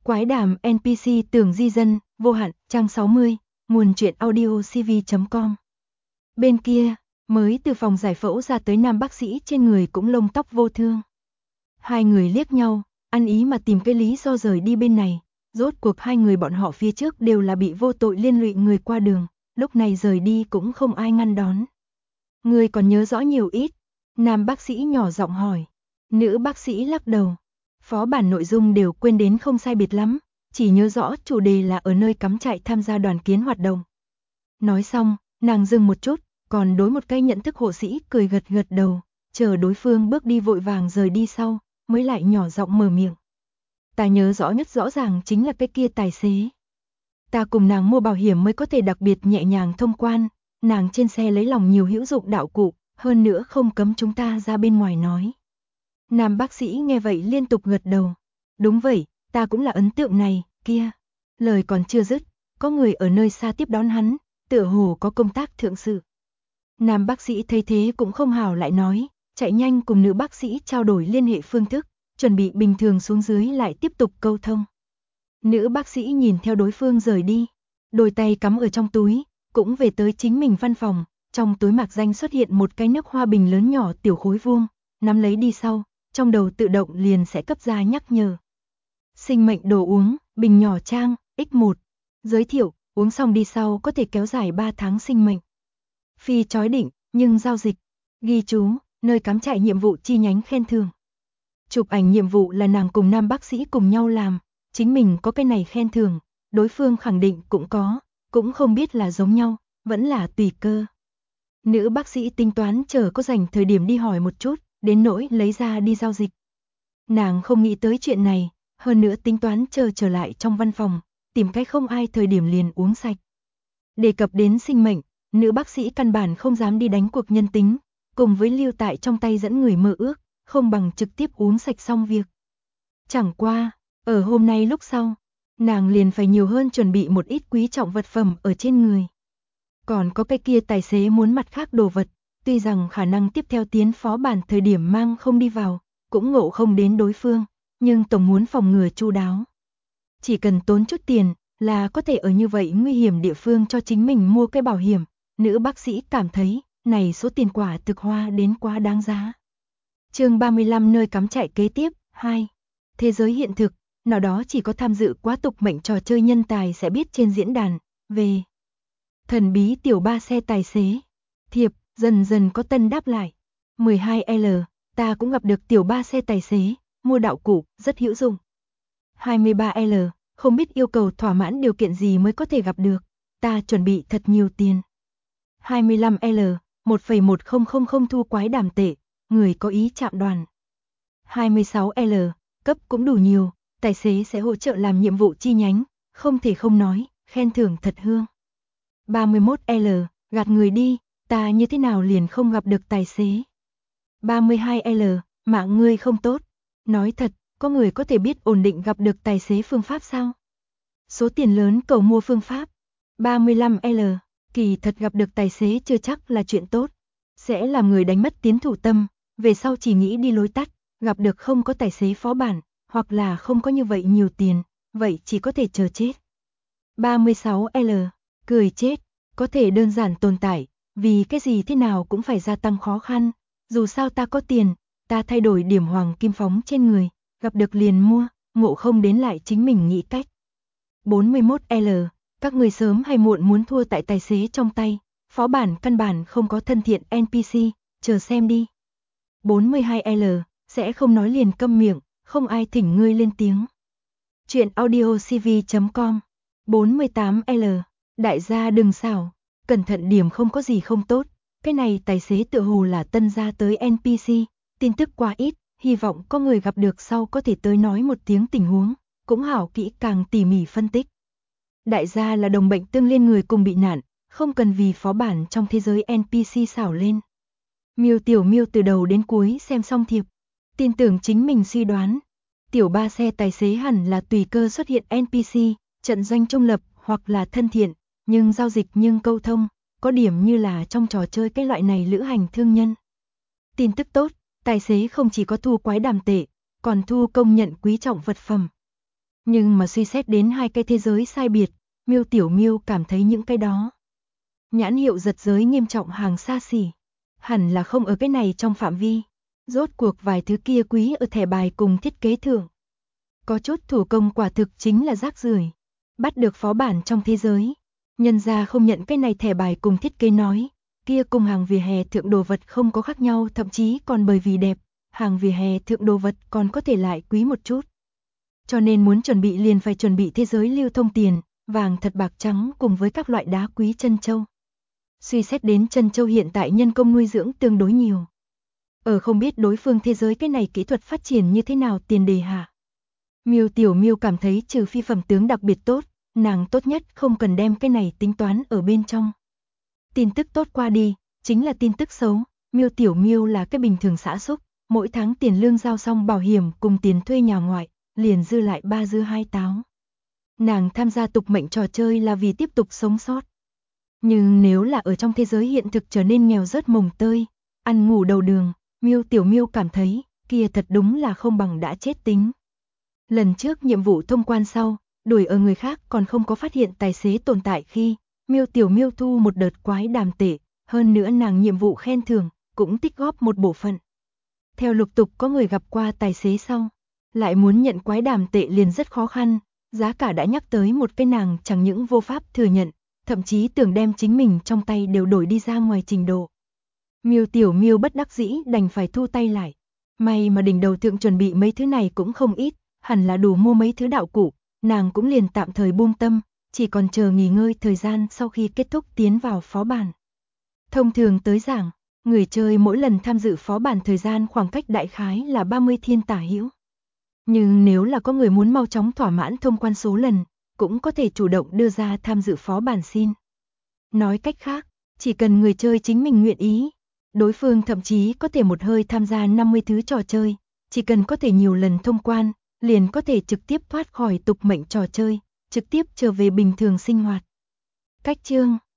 Quái đàm NPC tưởng di dân, vô hạn, trang 60, nguồn truyện audio cv.com. Bên kia, mới từ phòng giải phẫu ra tới nam bác sĩ trên người cũng lông tóc vô thương. Hai người liếc nhau, ăn ý mà tìm cái lý do rời đi bên này. Rốt cuộc hai người bọn họ phía trước đều là bị vô tội liên lụy người qua đường, lúc này rời đi cũng không ai ngăn đón. Người còn nhớ rõ nhiều ít? Nam bác sĩ nhỏ giọng hỏi. Nữ bác sĩ lắc đầu. Phó bản nội dung đều quên đến không sai biệt lắm, chỉ nhớ rõ chủ đề là ở nơi cắm trại tham gia đoàn kiến hoạt động. Nói xong, nàng dừng một chút, còn đối một cái nhận thức hộ sĩ cười gật gật đầu, chờ đối phương bước đi vội vàng rời đi sau, mới lại nhỏ giọng mở miệng. Ta nhớ rõ nhất rõ ràng chính là cái kia tài xế. Ta cùng nàng mua bảo hiểm mới có thể đặc biệt nhẹ nhàng thông quan, nàng trên xe lấy lòng nhiều hữu dụng đạo cụ, hơn nữa không cấm chúng ta ra bên ngoài nói. Nam bác sĩ nghe vậy liên tục gật đầu. Đúng vậy, ta cũng là ấn tượng này, kia. Lời còn chưa dứt, có người ở nơi xa tiếp đón hắn, tựa hồ có công tác thượng sự. Nam bác sĩ thấy thế cũng không hào lại nói, chạy nhanh cùng nữ bác sĩ trao đổi liên hệ phương thức, chuẩn bị bình thường xuống dưới lại tiếp tục câu thông. Nữ bác sĩ nhìn theo đối phương rời đi, đôi tay cắm ở trong túi, cũng về tới chính mình văn phòng, trong túi mạc danh xuất hiện một cái nước hoa bình lớn nhỏ tiểu khối vuông, nắm lấy đi sau, trong đầu tự động liền sẽ cấp ra nhắc nhở. Sinh mệnh đồ uống, bình nhỏ trang, X1. Giới thiệu, uống xong đi sau có thể kéo dài 3 tháng sinh mệnh. Phi chói định, nhưng giao dịch. Ghi chú, nơi cắm trại nhiệm vụ chi nhánh khen thưởng. Chụp ảnh nhiệm vụ là nàng cùng nam bác sĩ cùng nhau làm, chính mình có cái này khen thưởng, đối phương khẳng định cũng có, cũng không biết là giống nhau, vẫn là tùy cơ. Nữ bác sĩ tính toán chờ có dành thời điểm đi hỏi một chút, đến nỗi lấy ra đi giao dịch. Nàng không nghĩ tới chuyện này, hơn nữa tính toán chờ trở lại trong văn phòng, tìm cách không ai thời điểm liền uống sạch. Đề cập đến sinh mệnh, nữ bác sĩ căn bản không dám đi đánh cuộc nhân tính, cùng với lưu tại trong tay dẫn người mơ ước, không bằng trực tiếp uống sạch xong việc. Chẳng qua, ở hôm nay lúc sau, nàng liền phải nhiều hơn chuẩn bị một ít quý trọng vật phẩm ở trên người. Còn có cái kia tài xế muốn mặt khác đồ vật, tuy rằng khả năng tiếp theo tiến phó bản thời điểm mang không đi vào, cũng ngộ không đến đối phương, nhưng tổng muốn phòng ngừa chu đáo. Chỉ cần tốn chút tiền là có thể ở như vậy nguy hiểm địa phương cho chính mình mua cái bảo hiểm, nữ bác sĩ cảm thấy này số tiền quả thực hoa đến quá đáng giá. Chương 35 nơi cắm trại kế tiếp, 2. Thế giới hiện thực, nào đó chỉ có tham dự quá tục mệnh trò chơi nhân tài sẽ biết trên diễn đàn, về thần bí tiểu ba xe tài xế. Thiệp, dần dần có tân đáp lại. 12L, ta cũng gặp được tiểu ba xe tài xế, mua đạo cụ, rất hữu dụng. 23L, không biết yêu cầu thỏa mãn điều kiện gì mới có thể gặp được, ta chuẩn bị thật nhiều tiền. 25L, 1,1000 thu quái đàm tệ, người có ý chạm đoàn. 26L, cấp cũng đủ nhiều, tài xế sẽ hỗ trợ làm nhiệm vụ chi nhánh, không thể không nói, khen thưởng thật hương. 31L, gạt người đi, ta như thế nào liền không gặp được tài xế. 32L, mạng ngươi không tốt. Nói thật, có người có thể biết ổn định gặp được tài xế phương pháp sao? Số tiền lớn cầu mua phương pháp. 35L, kỳ thật gặp được tài xế chưa chắc là chuyện tốt. Sẽ làm người đánh mất tiến thủ tâm, về sau chỉ nghĩ đi lối tắt, gặp được không có tài xế phó bản, hoặc là không có như vậy nhiều tiền, vậy chỉ có thể chờ chết. 36L, cười chết, có thể đơn giản tồn tại, vì cái gì thế nào cũng phải gia tăng khó khăn, dù sao ta có tiền, ta thay đổi điểm hoàng kim phóng trên người, gặp được liền mua, ngộ không đến lại chính mình nghĩ cách. 41L, các người sớm hay muộn muốn thua tại tài xế trong tay, phó bản căn bản không có thân thiện NPC, chờ xem đi. 42L, sẽ không nói liền câm miệng, không ai thỉnh ngươi lên tiếng. Chuyện audio cv.com. 48L, đại gia đừng xảo, cẩn thận điểm không có gì không tốt, cái này tài xế tựa hồ là tân ra tới NPC, tin tức quá ít, hy vọng có người gặp được sau có thể tới nói một tiếng tình huống, cũng hảo kỹ càng tỉ mỉ phân tích. Đại gia là đồng bệnh tương liên người cùng bị nạn, không cần vì phó bản trong thế giới NPC xảo lên. Miêu Tiểu Miêu từ đầu đến cuối xem xong thiệp, tin tưởng chính mình suy đoán, tiểu ba xe tài xế hẳn là tùy cơ xuất hiện NPC, trận doanh trung lập hoặc là thân thiện, nhưng giao dịch nhưng câu thông, có điểm như là trong trò chơi cái loại này lữ hành thương nhân. Tin tức tốt, tài xế không chỉ có thu quái đàm tệ, còn thu công nhận quý trọng vật phẩm. Nhưng mà suy xét đến hai cái thế giới sai biệt, Miêu Tiểu Miêu cảm thấy những cái đó nhãn hiệu giật giới nghiêm trọng hàng xa xỉ, hẳn là không ở cái này trong phạm vi. Rốt cuộc vài thứ kia quý ở thẻ bài cùng thiết kế thưởng. Có chút thủ công quả thực chính là rác rưởi. Bắt được phó bản trong thế giới, nhân ra không nhận cái này thẻ bài cùng thiết kế nói, kia cùng hàng vỉa hè thượng đồ vật không có khác nhau, thậm chí còn bởi vì đẹp, hàng vỉa hè thượng đồ vật còn có thể lại quý một chút. Cho nên muốn chuẩn bị liền phải chuẩn bị thế giới lưu thông tiền, vàng thật bạc trắng cùng với các loại đá quý trân châu. Suy xét đến trân châu hiện tại nhân công nuôi dưỡng tương đối nhiều. Không biết đối phương thế giới cái này kỹ thuật phát triển như thế nào tiền đề hạ. Miêu Tiểu Miêu cảm thấy trừ phi phẩm tướng đặc biệt tốt, nàng tốt nhất không cần đem cái này tính toán ở bên trong. Tin tức tốt qua đi, chính là tin tức xấu. Miêu Tiểu Miêu là cái bình thường xã xúc, mỗi tháng tiền lương giao xong bảo hiểm cùng tiền thuê nhà ngoại, liền dư lại 3 dưa 2 táo. Nàng tham gia tục mệnh trò chơi là vì tiếp tục sống sót. Nhưng nếu là ở trong thế giới hiện thực trở nên nghèo rớt mồng tơi, ăn ngủ đầu đường, Miêu Tiểu Miêu cảm thấy, kia thật đúng là không bằng đã chết tính. Lần trước nhiệm vụ thông quan sau, đuổi ở người khác còn không có phát hiện tài xế tồn tại khi, Miêu Tiểu Miêu thu một đợt quái đàm tệ, hơn nữa nàng nhiệm vụ khen thưởng, cũng tích góp một bộ phận. Theo lục tục có người gặp qua tài xế sau, lại muốn nhận quái đàm tệ liền rất khó khăn, giá cả đã nhắc tới một cái nàng chẳng những vô pháp thừa nhận, thậm chí tưởng đem chính mình trong tay đều đổi đi ra ngoài trình độ. Miêu Tiểu Miêu bất đắc dĩ đành phải thu tay lại. May mà đỉnh đầu thượng chuẩn bị mấy thứ này cũng không ít, hẳn là đủ mua mấy thứ đạo cụ, nàng cũng liền tạm thời buông tâm, chỉ còn chờ nghỉ ngơi thời gian sau khi kết thúc tiến vào phó bản. Thông thường tới giảng, người chơi mỗi lần tham dự phó bản thời gian khoảng cách đại khái là 30 thiên tả hữu. Nhưng nếu là có người muốn mau chóng thỏa mãn thông quan số lần, cũng có thể chủ động đưa ra tham dự phó bản xin. Nói cách khác, chỉ cần người chơi chính mình nguyện ý, đối phương thậm chí có thể một hơi tham gia 50 thứ trò chơi, chỉ cần có thể nhiều lần thông quan, liền có thể trực tiếp thoát khỏi tục mệnh trò chơi, trực tiếp trở về bình thường sinh hoạt. Cách chương